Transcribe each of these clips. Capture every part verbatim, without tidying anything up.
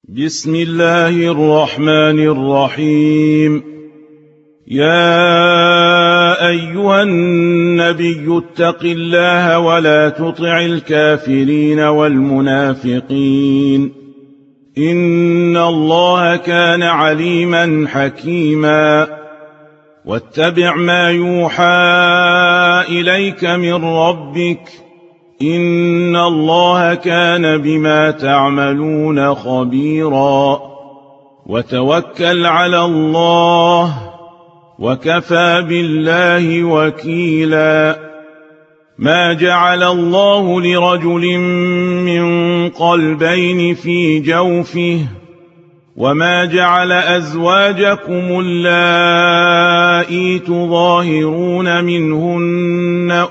بسم الله الرحمن الرحيم. يا أيها النبي اتق الله ولا تطع الكافرين والمنافقين إن الله كان عليما حكيما. واتبع ما يوحى إليك من ربك إن الله كان بما تعملون خبيرا. وتوكل على الله وكفى بالله وكيلا. ما جعل الله لرجل من قلبين في جوفه وما جعل أزواجكم اللائي تظاهرون منهن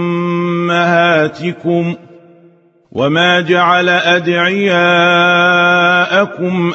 أمهاتكم وما جعل أدعياءكم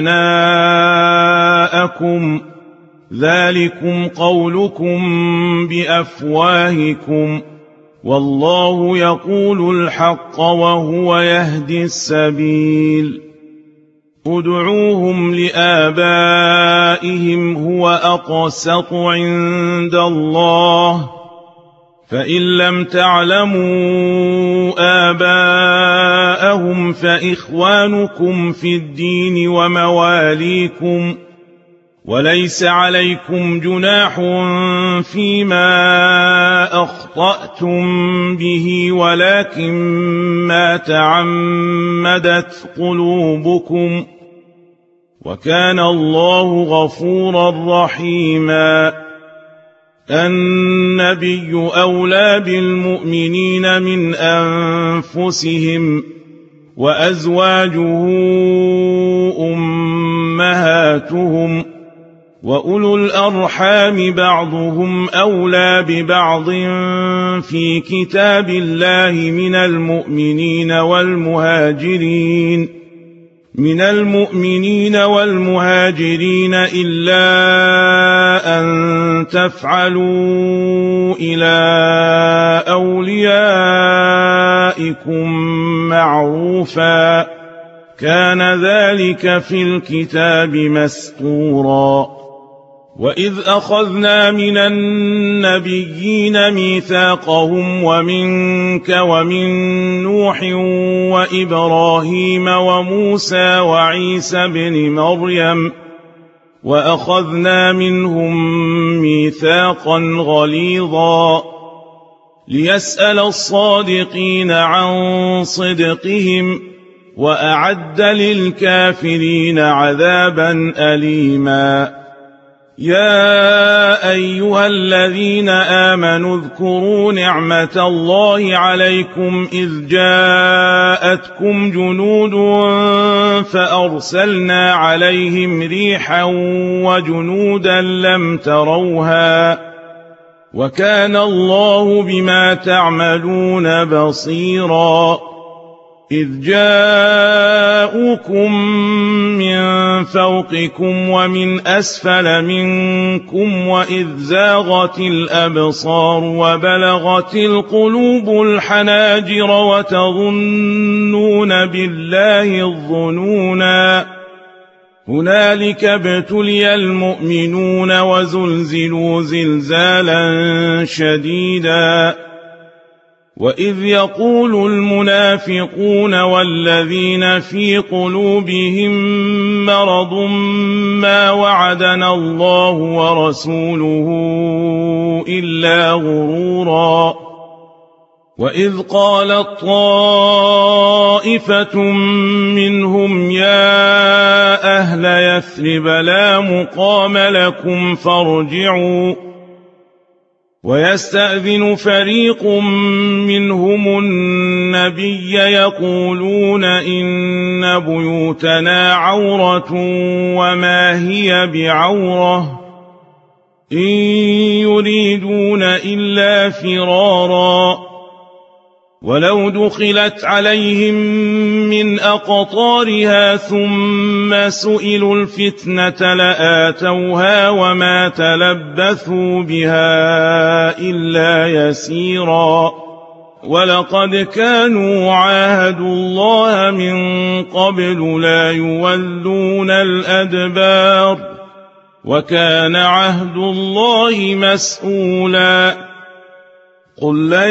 أبناءكم ذلكم قولكم بأفواهكم والله يقول الحق وهو يهدي السبيل. ادعوهم لآبائهم هو أقسط عند الله فإن لم تعلموا آباءهم فإخوانكم في الدين ومواليكم وليس عليكم جناح فيما أخطأتم به ولكن ما تعمدت قلوبكم وكان الله غفورا رحيما. النبي أولى بالمؤمنين من أنفسهم وأزواجه أمهاتهم وأولو الأرحام بعضهم أولى ببعض في كتاب الله من المؤمنين والمهاجرين من المؤمنين والمهاجرين إلا أن تفعلوا إلى أوليائكم معروفا كان ذلك في الكتاب مسطورا. وإذ أخذنا من النبيين ميثاقهم ومنك ومن نوح وإبراهيم وموسى وعيسى بن مريم وأخذنا منهم ميثاقا غليظا ليسأل الصادقين عن صدقهم وأعد للكافرين عذابا أليما. يا أيها الذين آمنوا اذكروا نعمة الله عليكم إذ جاءتكم جنود فأرسلنا عليهم ريحا وجنودا لم تروها وكان الله بما تعملون بصيرا. إذ جاءوكم من فوقكم ومن أسفل منكم وإذ زاغت الأبصار وبلغت القلوب الحناجر وتظنون بالله الظنونا. هنالك ابتلي المؤمنون وزلزلوا زلزالا شديدا. وإذ يقول المنافقون والذين في قلوبهم مرض ما وعدنا الله ورسوله إلا غرورا. وإذ قالت طائفة منهم يا أهل يثرب لا مقام لكم فارجعوا ويستأذن فريق منهم النبي يقولون إن بيوتنا عورة وما هي بعورة إن يريدون إلا فرارا. ولو دخلت عليهم من أقطارها ثم سئلوا الفتنة لآتوها وما تلبثوا بها إلا يسيرا. ولقد كانوا عاهدوا الله من قبل لا يولون الأدبار وكان عهد الله مسؤولا قل لن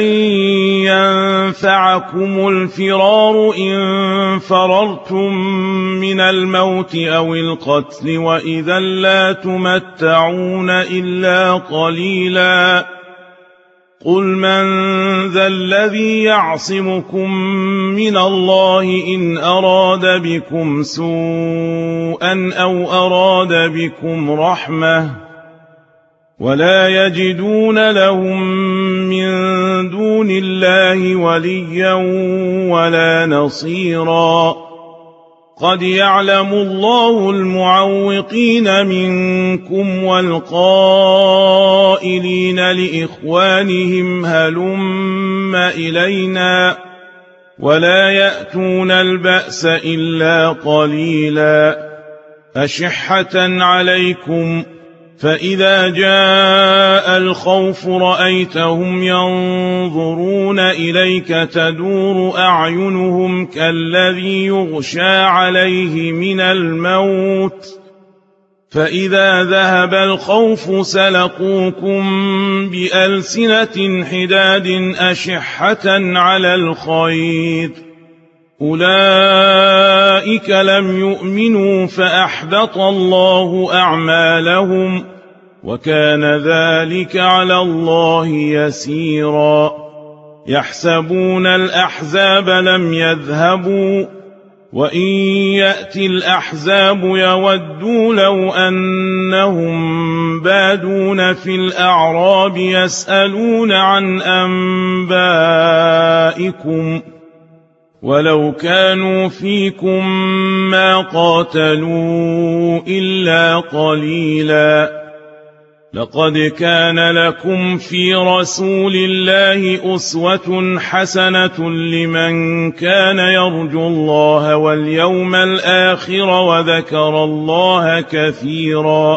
ينفعكم الفرار إن فررتم من الموت أو القتل وإذا لا تمتعون إلا قليلا قل من ذا الذي يعصمكم من الله إن أراد بكم سوءا أو أراد بكم رحمة ولا يجدون لهم من دون الله وليا ولا نصيرا قد يعلم الله المعوقين منكم والقائلين لإخوانهم هلم إلينا ولا يأتون البأس إلا قليلا أشحة عليكم فإذا جاء الخوف رأيتهم ينظرون إليك تدور أعينهم كالذي يغشى عليه من الموت فإذا ذهب الخوف سلقوكم بألسنة حداد أشحة على الخير أولئك لم يؤمنوا فأحبط الله أعمالهم وكان ذلك على الله يسيرا يحسبون الأحزاب لم يذهبوا وإن يأتي الأحزاب يودوا لو أنهم بادون في الأعراب يسألون عن أنبائكم ولو كانوا فيكم ما قاتلوا إلا قليلا لقد كان لكم في رسول الله أسوة حسنة لمن كان يرجو الله واليوم الآخر وذكر الله كثيرا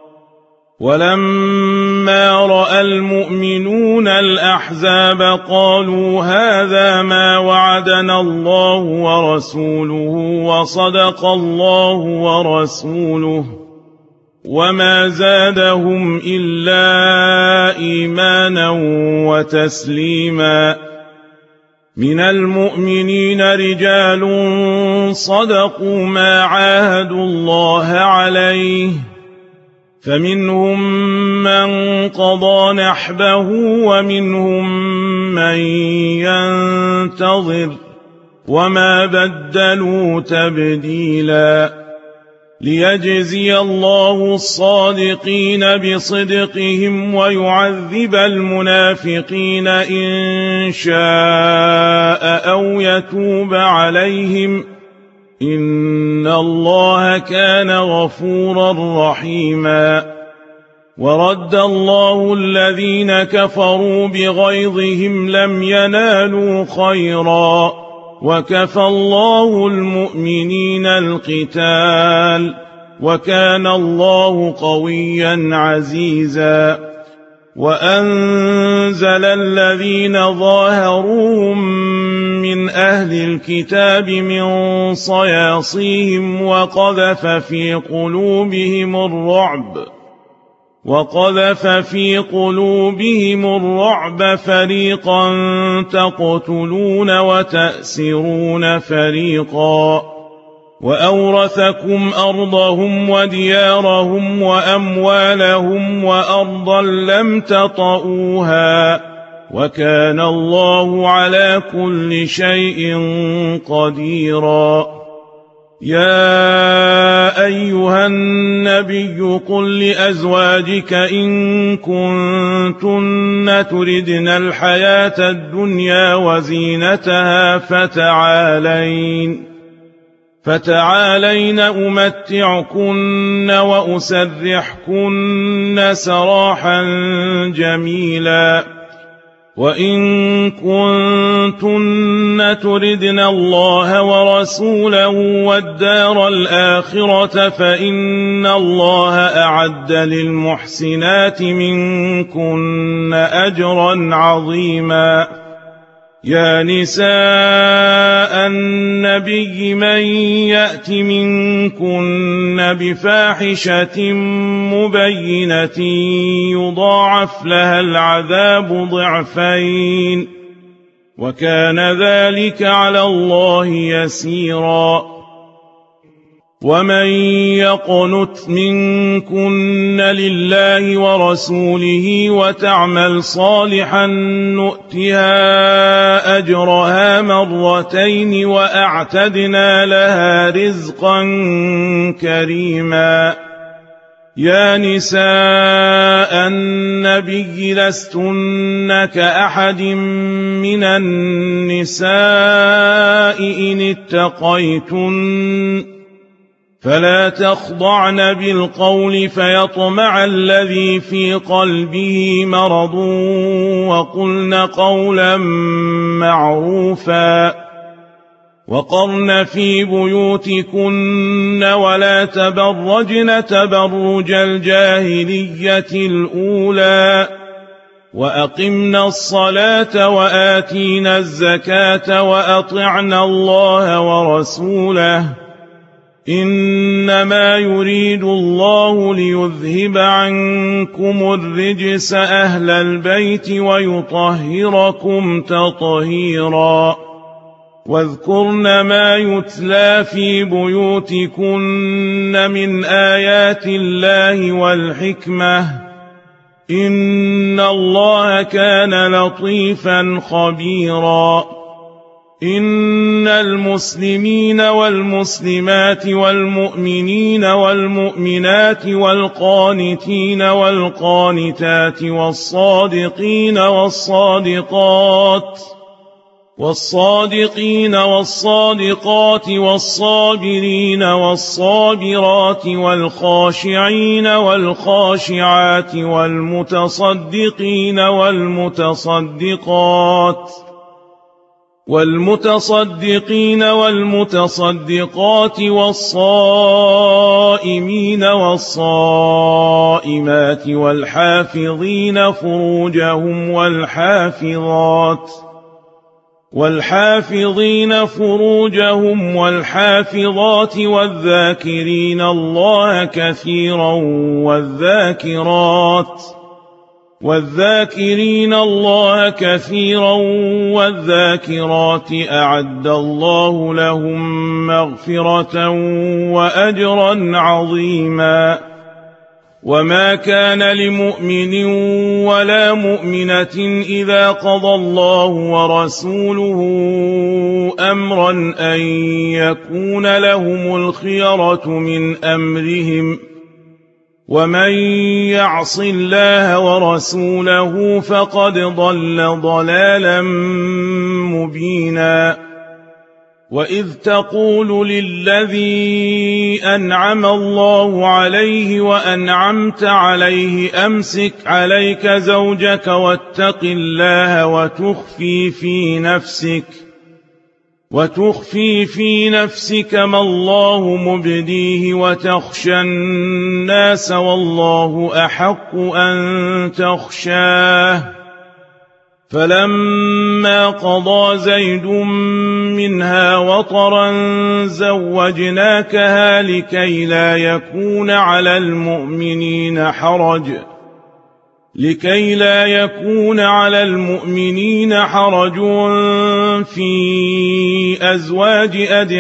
ولما رأى المؤمنون الأحزاب قالوا هذا ما وعدنا الله ورسوله وصدق الله ورسوله وما زادهم إلا إيمانا وتسليما من المؤمنين رجال صدقوا ما عاهدوا الله عليه فمنهم من قضى نحبه ومنهم من ينتظر وما بدلوا تبديلا ليجزي الله الصادقين بصدقهم ويعذب المنافقين إن شاء أو يتوب عليهم إن الله كان غفورا رحيما ورد الله الذين كفروا بغيظهم لم ينالوا خيرا وكفى الله المؤمنين القتال وكان الله قويا عزيزا وأنزل الذين ظاهروهم من أهل الكتاب من صياصيهم وقذف في قلوبهم الرعب وقذف في قلوبهم الرعب فريقا تقتلون وتأسرون فريقا وأورثكم أرضهم وديارهم وأموالهم وأرضا لم تطئوها وكان الله على كل شيء قديرا يا أيها النبي قل لأزواجك إن كنتن تردن الحياة الدنيا وزينتها فتعالين فتعالين أمتعكن وأسرحكن سراحا جميلا وإن كنتن تردن الله ورسوله والدار الآخرة فإن الله أعد للمحسنات منكن أجرا عظيما يا نساء النبي من يأت منكن بفاحشة مبينة يضاعف لها العذاب ضعفين وكان ذلك على الله يسيرا ومن يقنت منكن لله ورسوله وتعمل صالحا نؤتها أجرها مرتين وأعتدنا لها رزقا كريما يا نساء النبي لستن كأحد من النساء إن اتقيتن فلا تخضعن بالقول فيطمع الذي في قلبه مرض وقلن قولا معروفا وقرن في بيوتكن ولا تبرجن تبرج الجاهلية الأولى وأقمن الصلاة وآتينا الزكاة وأطعنا الله ورسوله إنما يريد الله ليذهب عنكم الرجس أهل البيت ويطهركم تطهيرا واذكرن ما يتلى في بيوتكن من آيات الله والحكمة إن الله كان لطيفا خبيرا إن المسلمين والمسلمات والمؤمنين والمؤمنات والقانتين والقانتات والصادقين والصادقات والصادقين والصادقات والصابرين والصابرات والخاشعين والخاشعات والمتصدقين والمتصدقات والمتصدقين والمتصدقات والصائمين والصائمات والحافظين فروجهم والحافظات والحافظين فروجهم والحافظات والذاكرين الله كثيرا والذاكرات والذاكرين الله كثيرا والذاكرات أعد الله لهم مغفرة وأجرا عظيما وما كان لمؤمن ولا مؤمنة إذا قضى الله ورسوله أمرا أن يكون لهم الخيرة من أمرهم ومن يعص الله ورسوله فقد ضل ضلالا مبينا وإذ تقول للذي أنعم الله عليه وأنعمت عليه أمسك عليك زوجك واتق الله وتخفي في نفسك وتخفي في نفسك ما الله مبديه وتخشى الناس والله أحق أن تخشاه فلما قضى زيد منها وطرا زوجناكها لكي لا يكون على المؤمنين حرج لكي لا يكون على المؤمنين حرج في أزواج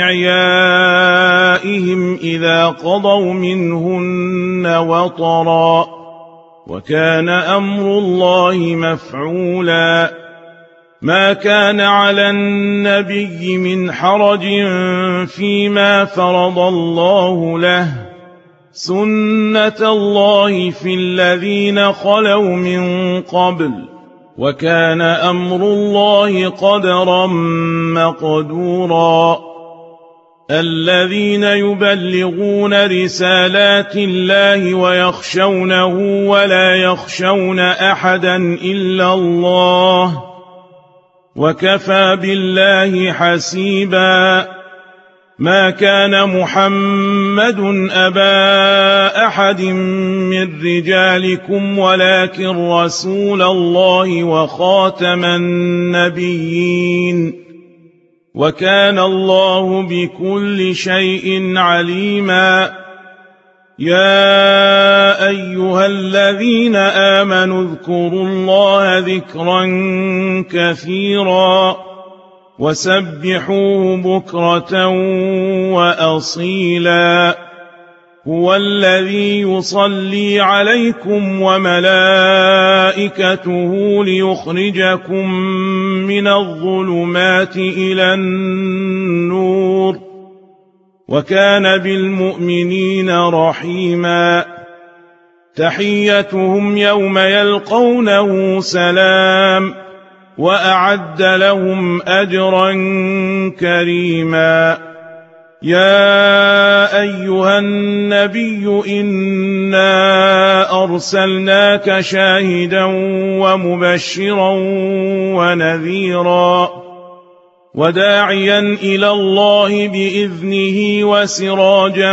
أدعيائهم إذا قضوا منهن وطرا وكان أمر الله مفعولا ما كان على النبي من حرج فيما فرض الله له سنة الله في الذين خلوا من قبل وكان أمر الله قدرا مقدورا الذين يبلغون رسالات الله ويخشونه ولا يخشون أحدا إلا الله وكفى بالله حسيبا ما كان محمد أبا أحد من رجالكم ولكن رسول الله وخاتم النبيين وكان الله بكل شيء عليما يا أيها الذين آمنوا اذكروا الله ذكرا كثيرا وسبحوه بكرة وأصيلا هو الذي يصلي عليكم وملائكته ليخرجكم من الظلمات إلى النور وكان بالمؤمنين رحيما تحيتهم يوم يلقونه سلام وأعد لهم أجرا كريما يا أيها النبي إنا أرسلناك شاهدا ومبشرا ونذيرا وداعيا إلى الله بإذنه وسراجا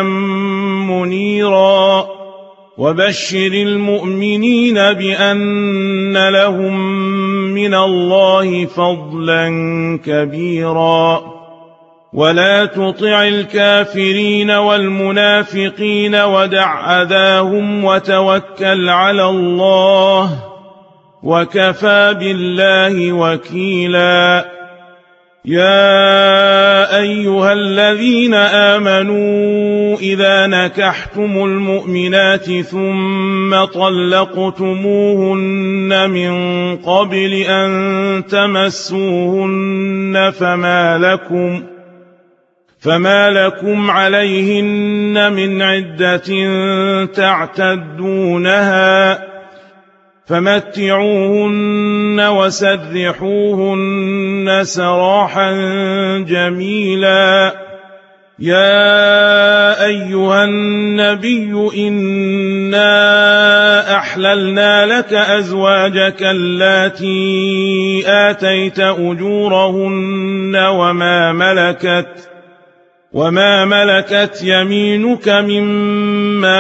منيرا وبشر المؤمنين بأن لهم من الله فضلا كبيرا ولا تطع الكافرين والمنافقين ودع أذاهم وتوكل على الله وكفى بالله وكيلا يا أيها الذين آمنوا إذا نكحتم المؤمنات ثم طلقتموهن من قبل أن تمسوهن فما لكم فما لكم عليهن من عدة تعتدونها فمتعوهن وسرحوهن سراحا جميلا يا أيها النبي إنا أحللنا لك أزواجك اللاتي آتيت أجورهن وما ملكت وما ملكت يمينك مما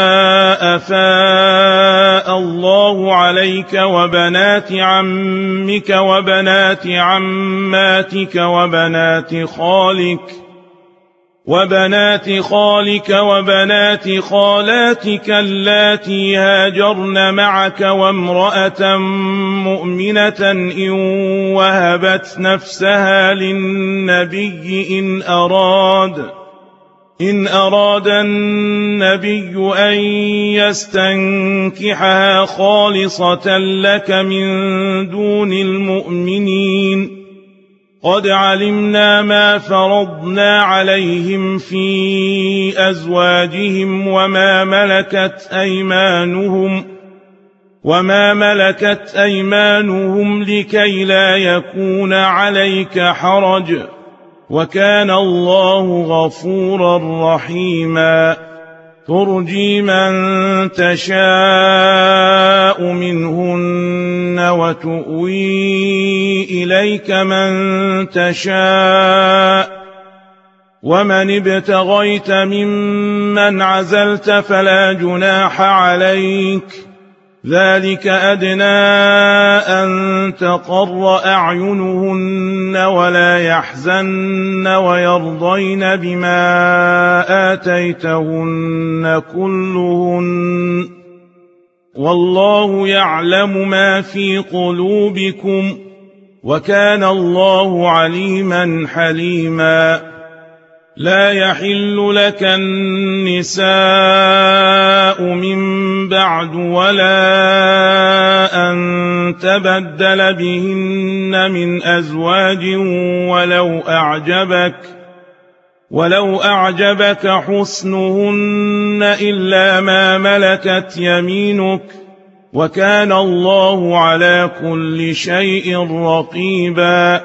أفاء الله عليك وبنات عمك وبنات عماتك وبنات خالك وبنات خالك وبنات خالاتك اللاتي هاجرن معك وامرأة مؤمنة إن وهبت نفسها للنبي إن أراد إن أراد النبي أن يستنكحها خالصة لك من دون المؤمنين قد علمنا ما فرضنا عليهم في أزواجهم وما ملكت أيمانهم وما ملكت أيمانهم لكي لا يكون عليك حرج وكان الله غفورا رحيما ترجي من تشاء منهن وتؤوي إليك من تشاء ومن ابتغيت ممن عزلت فلا جناح عليك ذلك أدنى أن تقر أعينهن ولا يحزن ويرضين بما آتيتهن كلهن والله يعلم ما في قلوبكم وكان الله عليما حليما لا يحل لك النساء من بعد ولا أن تبدل بهن من أزواج ولو أعجبك ولو أعجبك حسنهن إلا ما ملكت يمينك وكان الله على كل شيء رقيبا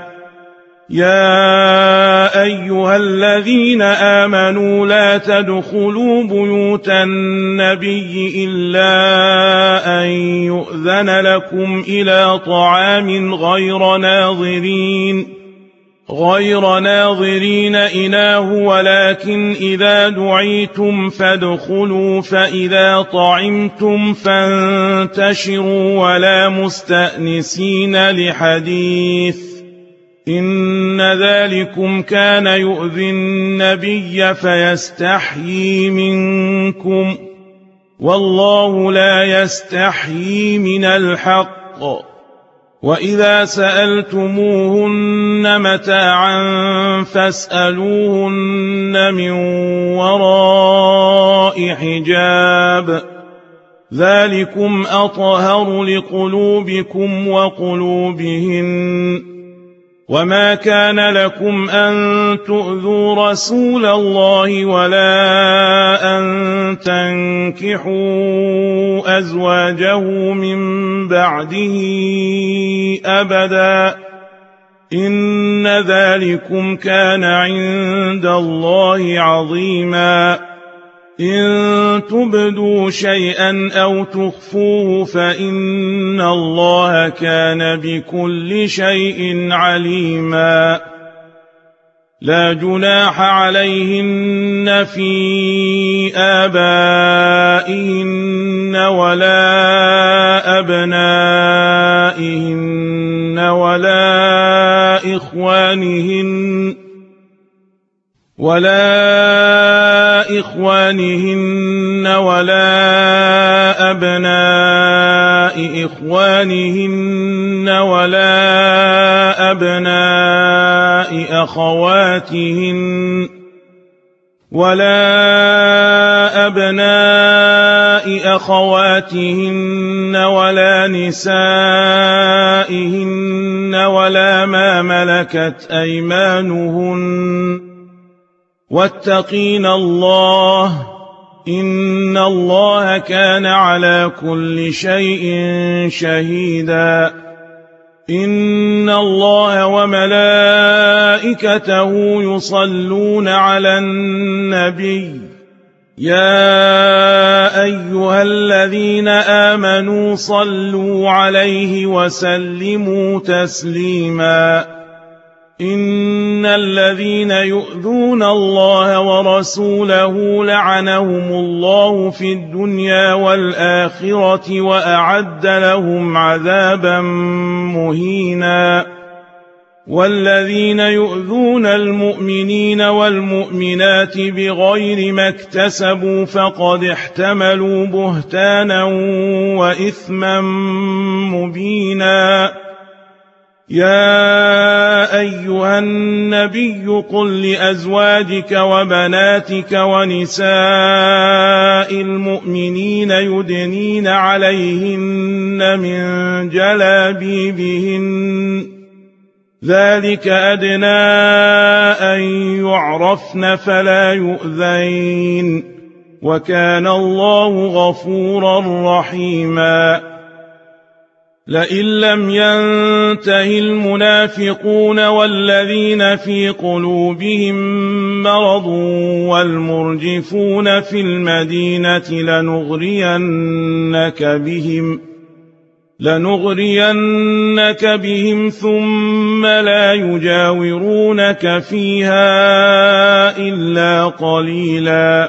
يا أيها الذين آمنوا لا تدخلوا بيوت النبي إلا أن يؤذن لكم إلى طعام غير ناظرين غير ناظرين إناه ولكن إذا دعيتم فادخلوا فإذا طعمتم فانتشروا ولا مستأنسين لحديث إن ذلكم كان يؤذي النبي فيستحيي منكم والله لا يستحيي من الحق وإذا سألتموهن متاعا فاسألوهن من وراء حجاب ذلكم أطهر لقلوبكم وقلوبهن وما كان لكم أن تؤذوا رسول الله ولا أن تنكحوا أزواجه من بعده أبدا إن ذلكم كان عند الله عظيما إن تبدوا شيئا أو تخفوه فإن الله كان بكل شيء عليما لا جناح عليهن في آبائهن ولا أبنائهن ولا إخوانهن ولا إخوانهن ولا أبناء إخوانهن ولا أبناء أخواتهن ولا أبناء أخواتهن ولا نسائهن ولا ما ملكت أيمانهن واتقين الله إن الله كان على كل شيء شهيدا إن الله وملائكته يصلون على النبي يا أيها الذين آمنوا صلوا عليه وسلموا تسليما إن الذين يؤذون الله ورسوله لعنهم الله في الدنيا والآخرة وأعد لهم عذابا مهينا والذين يؤذون المؤمنين والمؤمنات بغير ما اكتسبوا فقد احتملوا بهتانا وإثما مبينا يا أيها النبي قل لأزواجك وبناتك ونساء المؤمنين يدنين عليهن من جلابيبهن ذلك أدنى أن يعرفن فلا يؤذين وكان الله غفورا رحيما لئن لم ينته المنافقون والذين في قلوبهم مرض والمرجفون في المدينة لنغرينك بهم لنغرينك بهم ثم لا يجاورونك فيها إلا قليلا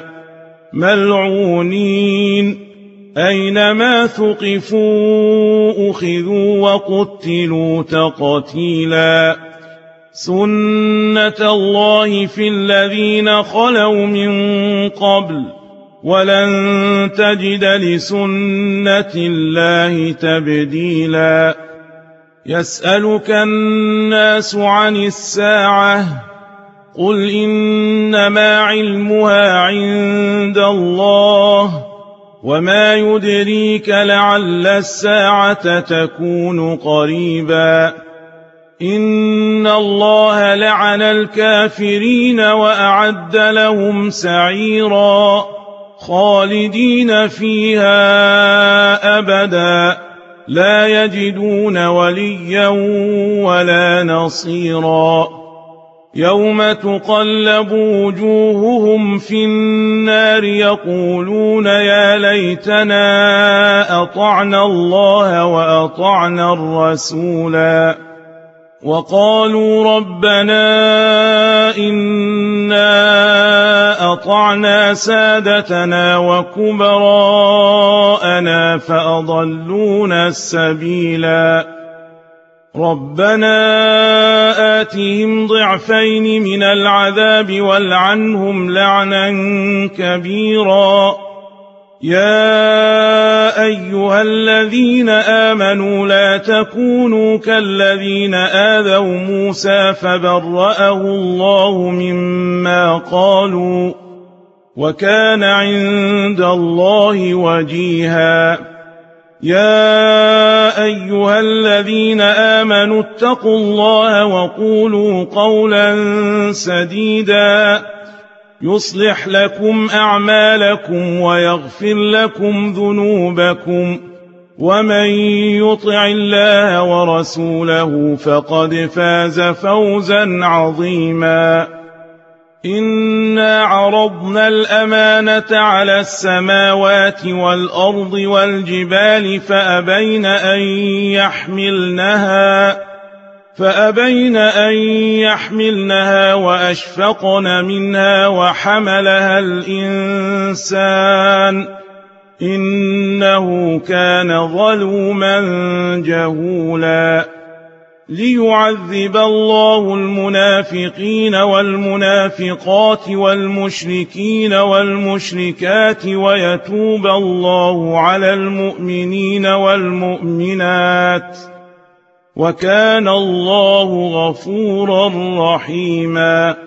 ملعونين أينما ثقفوا أخذوا وقتلوا تقتيلا سنة الله في الذين خلوا من قبل ولن تجد لسنة الله تبديلا يسألك الناس عن الساعة قل إنما علمها عند الله وما يدريك لعل الساعة تكون قريبا إن الله لعن الكافرين وأعد لهم سعيرا خالدين فيها أبدا لا يجدون وليا ولا نصيرا يوم تقلب وجوههم في النار يقولون يا ليتنا أطعنا الله وأطعنا الرسولا وقالوا ربنا إنا أطعنا سادتنا وكبراءنا فأضلونا السبيلا ربنا آتهم ضعفين من العذاب والعنهم لعنا كبيرا يا أيها الذين آمنوا لا تكونوا كالذين آذوا موسى فبرأه الله مما قالوا وكان عند الله وجيها يا أيها الذين آمنوا اتقوا الله وقولوا قولا سديدا يصلح لكم أعمالكم ويغفر لكم ذنوبكم ومن يطع الله ورسوله فقد فاز فوزا عظيما إنا عرضنا الأمانة على السماوات والأرض والجبال فأبين أن يحملنها فأبين أن يحملنها وأشفقن منها وحملها الإنسان إنه كان ظلوما جهولا ليعذب الله المنافقين والمنافقات والمشركين والمشركات ويتوب الله على المؤمنين والمؤمنات وكان الله غفورا رحيما